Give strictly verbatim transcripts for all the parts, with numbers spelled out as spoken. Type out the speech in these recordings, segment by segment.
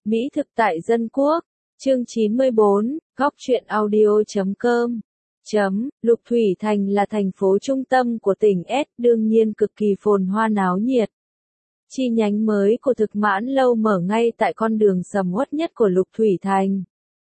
Mỹ thực tại dân quốc, chương chín mươi bốn, góc truyện audio chấm com. Chấm, Lục Thủy Thành là thành phố trung tâm của tỉnh S, đương nhiên cực kỳ phồn hoa náo nhiệt. Chi nhánh mới của Thực Mãn Lâu mở ngay tại con đường sầm uất nhất của Lục Thủy Thành.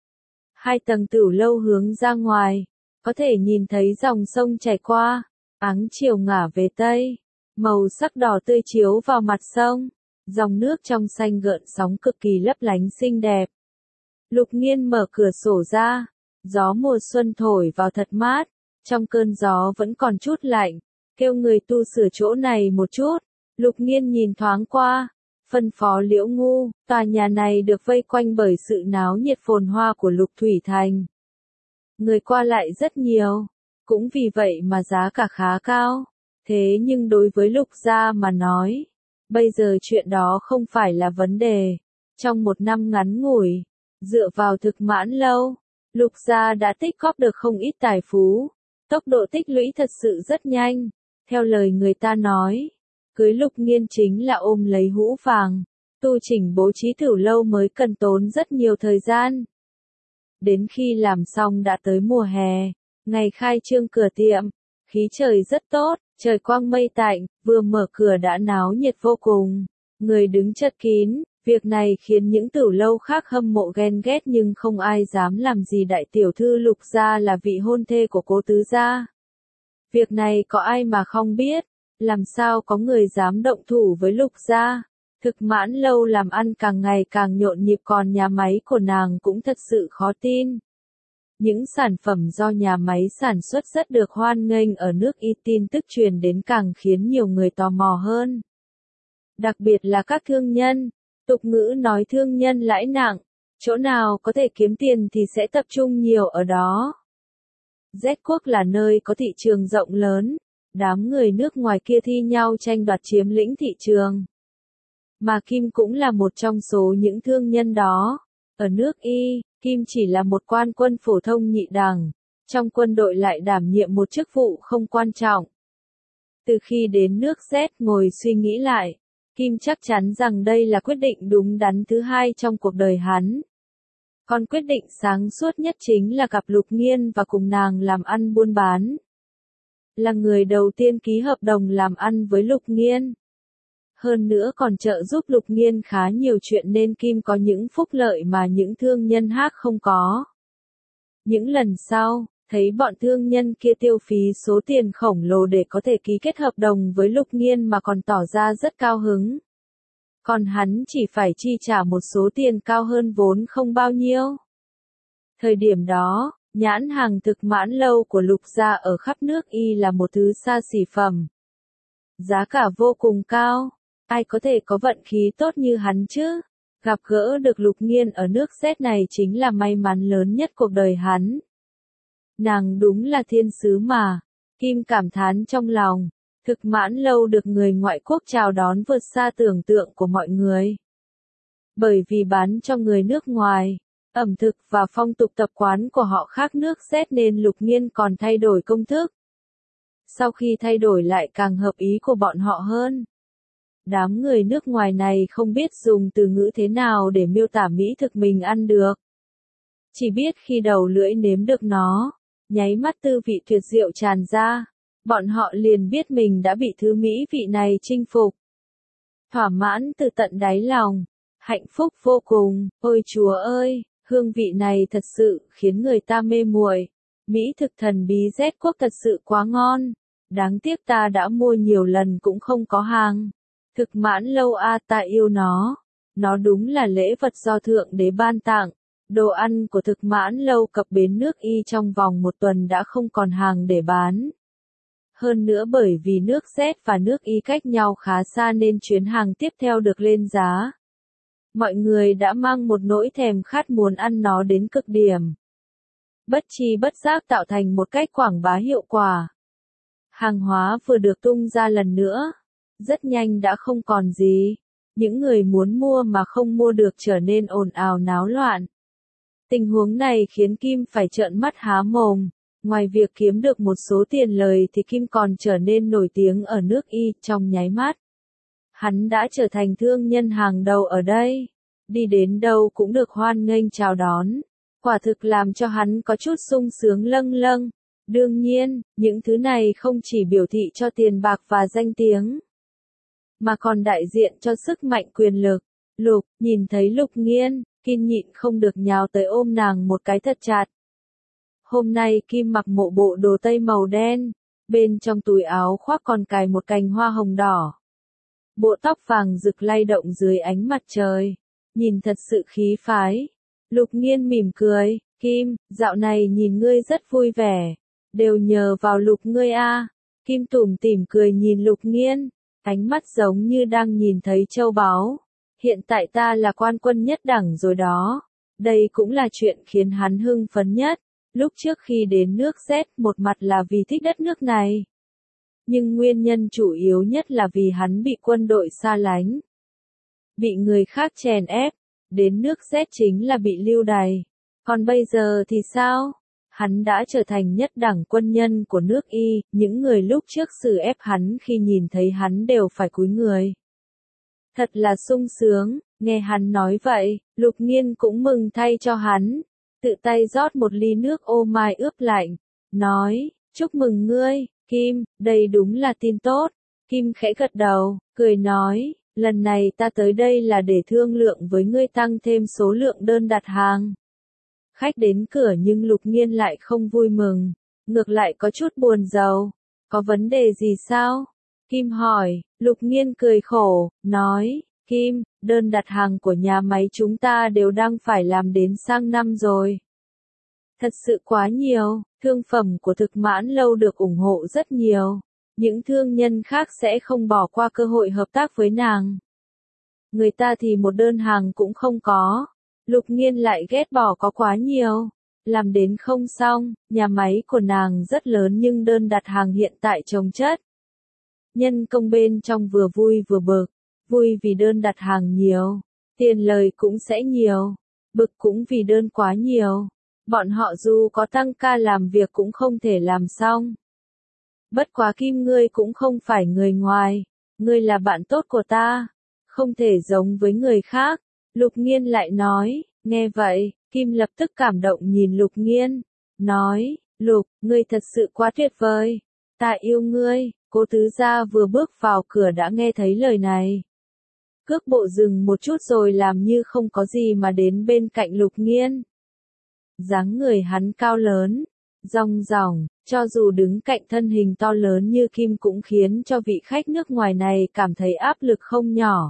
Hai tầng tửu lâu hướng ra ngoài, có thể nhìn thấy dòng sông chảy qua, áng chiều ngả về tây, màu sắc đỏ tươi chiếu vào mặt sông, dòng nước trong xanh gợn sóng cực kỳ lấp lánh xinh đẹp. Lục Nghiên mở cửa sổ ra, gió mùa xuân thổi vào thật mát, trong cơn gió vẫn còn chút lạnh, kêu người tu sửa chỗ này một chút. Lục Nghiên nhìn thoáng qua, phân phó Liễu Ngu, tòa nhà này được vây quanh bởi sự náo nhiệt phồn hoa của Lục Thủy Thành. Người qua lại rất nhiều, cũng vì vậy mà giá cả khá cao. Thế nhưng đối với Lục gia mà nói, bây giờ chuyện đó không phải là vấn đề. Trong một năm ngắn ngủi, dựa vào Thực Mãn Lâu, Lục gia đã tích góp được không ít tài phú. Tốc độ tích lũy thật sự rất nhanh. Theo lời người ta nói, cưới Lục Nghiên chính là ôm lấy hũ vàng. Tu chỉnh bố trí thửu lâu mới cần tốn rất nhiều thời gian. Đến khi làm xong đã tới mùa hè, ngày khai trương cửa tiệm, khí trời rất tốt, trời quang mây tạnh, vừa mở cửa đã náo nhiệt vô cùng, người đứng chật kín. Việc này khiến những tửu lâu khác hâm mộ ghen ghét nhưng không ai dám làm gì đại tiểu thư Lục gia là vị hôn thê của Cố tứ gia. Việc này có ai mà không biết, làm sao có người dám động thủ với Lục gia. Thực Mãn Lâu làm ăn càng ngày càng nhộn nhịp, còn nhà máy của nàng cũng thật sự khó tin. Những sản phẩm do nhà máy sản xuất rất được hoan nghênh ở nước Y, tin tức truyền đến càng khiến nhiều người tò mò hơn. Đặc biệt là các thương nhân, tục ngữ nói thương nhân lãi nặng, chỗ nào có thể kiếm tiền thì sẽ tập trung nhiều ở đó. Z quốc là nơi có thị trường rộng lớn, đám người nước ngoài kia thi nhau tranh đoạt chiếm lĩnh thị trường. Mà Kim cũng là một trong số những thương nhân đó. Ở nước Y, Kim chỉ là một quan quân phổ thông nhị đẳng, trong quân đội lại đảm nhiệm một chức vụ không quan trọng. Từ khi đến nước Z ngồi suy nghĩ lại, Kim chắc chắn rằng đây là quyết định đúng đắn thứ hai trong cuộc đời hắn. Còn quyết định sáng suốt nhất chính là gặp Lục Nghiên và cùng nàng làm ăn buôn bán. Là người đầu tiên ký hợp đồng làm ăn với Lục Nghiên. Hơn nữa còn trợ giúp Lục Nghiên khá nhiều chuyện nên Kim có những phúc lợi mà những thương nhân khác không có. Những lần sau, thấy bọn thương nhân kia tiêu phí số tiền khổng lồ để có thể ký kết hợp đồng với Lục Nghiên mà còn tỏ ra rất cao hứng. Còn hắn chỉ phải chi trả một số tiền cao hơn vốn không bao nhiêu. Thời điểm đó, nhãn hàng Thực Mãn Lâu của Lục gia ở khắp nước Y là một thứ xa xỉ phẩm. Giá cả vô cùng cao. Ai có thể có vận khí tốt như hắn chứ? Gặp gỡ được Lục Nghiên ở nước Z này chính là may mắn lớn nhất cuộc đời hắn. Nàng đúng là thiên sứ mà. Kim cảm thán trong lòng. Thực Mãn Lâu được người ngoại quốc chào đón vượt xa tưởng tượng của mọi người. Bởi vì bán cho người nước ngoài, ẩm thực và phong tục tập quán của họ khác nước Z nên Lục Nghiên còn thay đổi công thức. Sau khi thay đổi lại càng hợp ý của bọn họ hơn. Đám người nước ngoài này không biết dùng từ ngữ thế nào để miêu tả mỹ thực mình ăn được. Chỉ biết khi đầu lưỡi nếm được nó, nháy mắt tư vị tuyệt diệu tràn ra, bọn họ liền biết mình đã bị thứ mỹ vị này chinh phục. Thỏa mãn từ tận đáy lòng, hạnh phúc vô cùng, ôi Chúa ơi, hương vị này thật sự khiến người ta mê muội. Mỹ thực thần bí Z quốc thật sự quá ngon, đáng tiếc ta đã mua nhiều lần cũng không có hàng. Thực Mãn Lâu a, ta yêu nó. Nó đúng là lễ vật do Thượng Đế ban tặng. Đồ ăn của Thực Mãn Lâu cập bến nước Y trong vòng một tuần đã không còn hàng để bán. Hơn nữa bởi vì nước Z và nước Y cách nhau khá xa nên chuyến hàng tiếp theo được lên giá. Mọi người đã mang một nỗi thèm khát muốn ăn nó đến cực điểm. Bất chi bất giác tạo thành một cách quảng bá hiệu quả. Hàng hóa vừa được tung ra lần nữa. Rất nhanh đã không còn gì. Những người muốn mua mà không mua được trở nên ồn ào náo loạn. Tình huống này khiến Kim phải trợn mắt há mồm. Ngoài việc kiếm được một số tiền lời thì Kim còn trở nên nổi tiếng ở nước Y trong nháy mắt. Hắn đã trở thành thương nhân hàng đầu ở đây. đi đến đâu cũng được hoan nghênh chào đón. Quả thực làm cho hắn có chút sung sướng lâng lâng. Đương nhiên, những thứ này không chỉ biểu thị cho tiền bạc và danh tiếng, mà còn đại diện cho sức mạnh quyền lực. Lục, nhìn thấy Lục Nghiên, Kim nhịn không được nhào tới ôm nàng một cái thật chặt. Hôm nay Kim mặc một bộ đồ tây màu đen, bên trong túi áo khoác còn cài một cành hoa hồng đỏ. Bộ tóc vàng rực lay động dưới ánh mặt trời, nhìn thật sự khí phái. Lục Nghiên mỉm cười, Kim, dạo này nhìn ngươi rất vui vẻ, đều nhờ vào Lục ngươi a. Kim tủm tỉm cười nhìn Lục Nghiên, ánh mắt giống như đang nhìn thấy châu báu. Hiện tại ta là quan quân nhất đẳng rồi đó. Đây cũng là chuyện khiến hắn hưng phấn nhất. Lúc trước khi đến nước Z, một mặt là vì thích đất nước này. Nhưng nguyên nhân chủ yếu nhất là vì hắn bị quân đội xa lánh. Bị người khác chèn ép. Đến nước Z chính là bị lưu đày. Còn bây giờ thì sao? Hắn đã trở thành nhất đẳng quân nhân của nước Y. Những người lúc trước xử ép hắn khi nhìn thấy hắn đều phải cúi người. Thật là sung sướng, nghe hắn nói vậy, Lục Nghiên cũng mừng thay cho hắn, tự tay rót một ly nước ô mai ướp lạnh, nói, chúc mừng ngươi, Kim, đây đúng là tin tốt. Kim khẽ gật đầu, cười nói, lần này ta tới đây là để thương lượng với ngươi tăng thêm số lượng đơn đặt hàng. Khách đến cửa nhưng Lục Nghiên lại không vui mừng, ngược lại có chút buồn rầu, có vấn đề gì sao? Kim hỏi, Lục Nghiên cười khổ, nói, Kim, đơn đặt hàng của nhà máy chúng ta đều đang phải làm đến sang năm rồi. Thật sự quá nhiều, thương phẩm của Thực Mãn Lâu được ủng hộ rất nhiều. Những thương nhân khác sẽ không bỏ qua cơ hội hợp tác với nàng. Người ta thì một đơn hàng cũng không có. Lục Nghiên lại ghét bỏ có quá nhiều. Làm đến không xong, nhà máy của nàng rất lớn nhưng đơn đặt hàng hiện tại chồng chất. Nhân công bên trong vừa vui vừa bực, vui vì đơn đặt hàng nhiều, tiền lời cũng sẽ nhiều, bực cũng vì đơn quá nhiều. Bọn họ dù có tăng ca làm việc cũng không thể làm xong. Bất quá Kim ngươi cũng không phải người ngoài, ngươi là bạn tốt của ta, không thể giống với người khác. Lục Nghiên lại nói, nghe vậy, Kim lập tức cảm động nhìn Lục Nghiên, nói, Lục, ngươi thật sự quá tuyệt vời, ta yêu ngươi. Cố tứ gia vừa bước vào cửa đã nghe thấy lời này. Cước bộ dừng một chút rồi làm như không có gì mà đến bên cạnh Lục Nghiên. Dáng người hắn cao lớn, rong ròng, cho dù đứng cạnh thân hình to lớn như Kim cũng khiến cho vị khách nước ngoài này cảm thấy áp lực không nhỏ.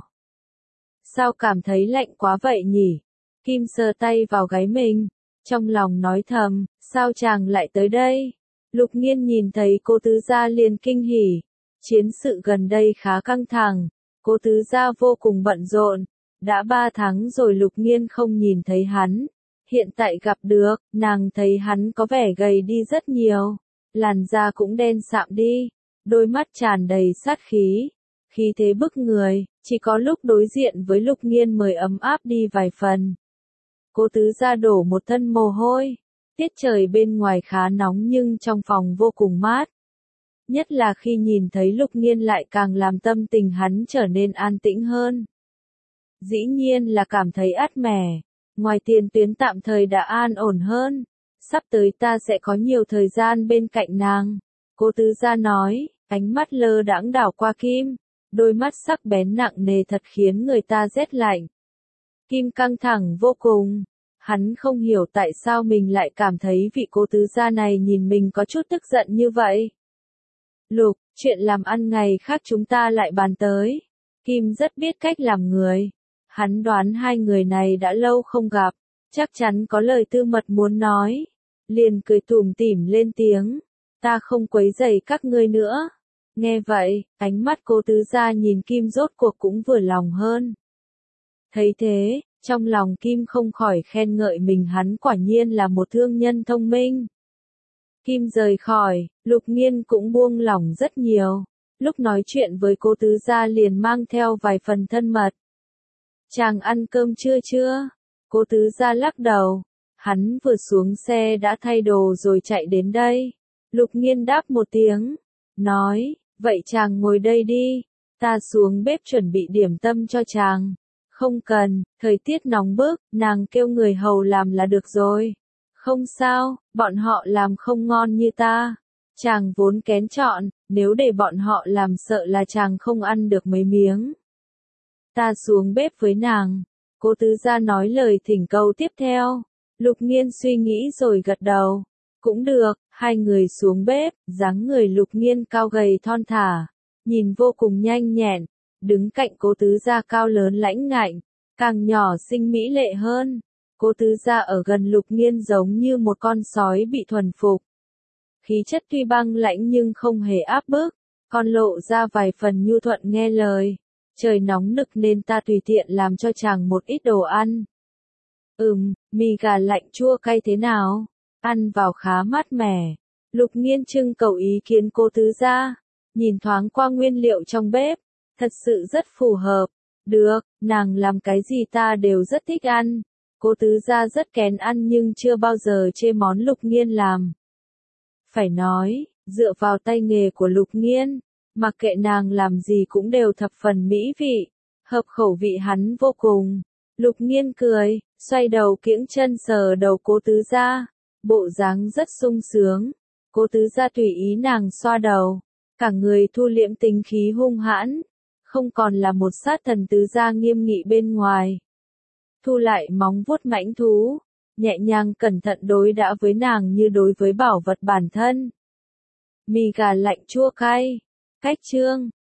Sao cảm thấy lạnh quá vậy nhỉ? Kim sờ tay vào gáy mình, trong lòng nói thầm, sao chàng lại tới đây? Lục Nghiên nhìn thấy Cố tứ gia liền kinh hỉ. Chiến sự gần đây khá căng thẳng, Cố tứ gia vô cùng bận rộn. Đã ba tháng rồi Lục Nghiên không nhìn thấy hắn. Hiện tại gặp được, nàng thấy hắn có vẻ gầy đi rất nhiều. Làn da cũng đen sạm đi, đôi mắt tràn đầy sát khí. Khí thế bức người, chỉ có lúc đối diện với Lục Nghiên mới ấm áp đi vài phần. Cố tứ gia đổ một thân mồ hôi. Tiết trời bên ngoài khá nóng nhưng trong phòng vô cùng mát. Nhất là khi nhìn thấy Lục Nghiên lại càng làm tâm tình hắn trở nên an tĩnh hơn. Dĩ nhiên là cảm thấy át mẻ. Ngoài tiền tuyến tạm thời đã an ổn hơn. Sắp tới ta sẽ có nhiều thời gian bên cạnh nàng. Cố tứ gia nói, ánh mắt lơ đãng đảo qua Kim. Đôi mắt sắc bén nặng nề thật khiến người ta rét lạnh. Kim căng thẳng vô cùng. Hắn không hiểu tại sao mình lại cảm thấy vị cố tứ gia này nhìn mình có chút tức giận như vậy. Lục, chuyện làm ăn ngày khác chúng ta lại bàn tới. Kim rất biết cách làm người. Hắn đoán hai người này đã lâu không gặp, chắc chắn có lời tư mật muốn nói. Liền cười tủm tỉm lên tiếng, ta không quấy rầy các ngươi nữa. Nghe vậy, ánh mắt cố tứ gia nhìn Kim rốt cuộc cũng vừa lòng hơn. Thấy thế, trong lòng Kim không khỏi khen ngợi mình hắn quả nhiên là một thương nhân thông minh. Kim rời khỏi, Lục Nghiên cũng buông lỏng rất nhiều. Lúc nói chuyện với cố tứ gia liền mang theo vài phần thân mật. Chàng ăn cơm trưa chưa? Cố tứ gia lắc đầu. Hắn vừa xuống xe đã thay đồ rồi chạy đến đây. Lục Nghiên đáp một tiếng. Nói, vậy chàng ngồi đây đi. Ta xuống bếp chuẩn bị điểm tâm cho chàng. Không cần, thời tiết nóng bức, nàng kêu người hầu làm là được rồi. Không sao, bọn họ làm không ngon như ta. Chàng vốn kén chọn, nếu để bọn họ làm sợ là chàng không ăn được mấy miếng. Ta xuống bếp với nàng. Cố tứ gia nói lời thỉnh cầu tiếp theo. Lục Nghiên suy nghĩ rồi gật đầu. Cũng được, hai người xuống bếp, dáng người Lục Nghiên cao gầy thon thả, nhìn vô cùng nhanh nhẹn, đứng cạnh cố tứ gia cao lớn lãnh ngạnh, càng nhỏ xinh mỹ lệ hơn. Cố tứ gia ở gần Lục Nghiên giống như một con sói bị thuần phục. Khí chất tuy băng lãnh nhưng không hề áp bức, còn lộ ra vài phần nhu thuận nghe lời. Trời nóng nực nên ta tùy tiện làm cho chàng một ít đồ ăn. Ừm, mì gà lạnh chua cay thế nào? Ăn vào khá mát mẻ. Lục Nghiên trưng cầu ý kiến cố tứ gia, nhìn thoáng qua nguyên liệu trong bếp, thật sự rất phù hợp. Được, nàng làm cái gì ta đều rất thích ăn. Cố tứ gia rất kén ăn nhưng chưa bao giờ chê món Lục Nghiên làm. Phải nói, dựa vào tay nghề của Lục Nghiên, mặc kệ nàng làm gì cũng đều thập phần mỹ vị, hợp khẩu vị hắn vô cùng. Lục Nghiên cười, xoay đầu kiễng chân sờ đầu cố tứ gia, bộ dáng rất sung sướng. Cố tứ gia tùy ý nàng xoa đầu, cả người thu liễm tính khí hung hãn, không còn là một sát thần tứ gia nghiêm nghị bên ngoài. Thu lại móng vuốt mãnh thú, nhẹ nhàng cẩn thận đối đãi với nàng như đối với bảo vật bản thân. Mì gà lạnh chua cay, cách chương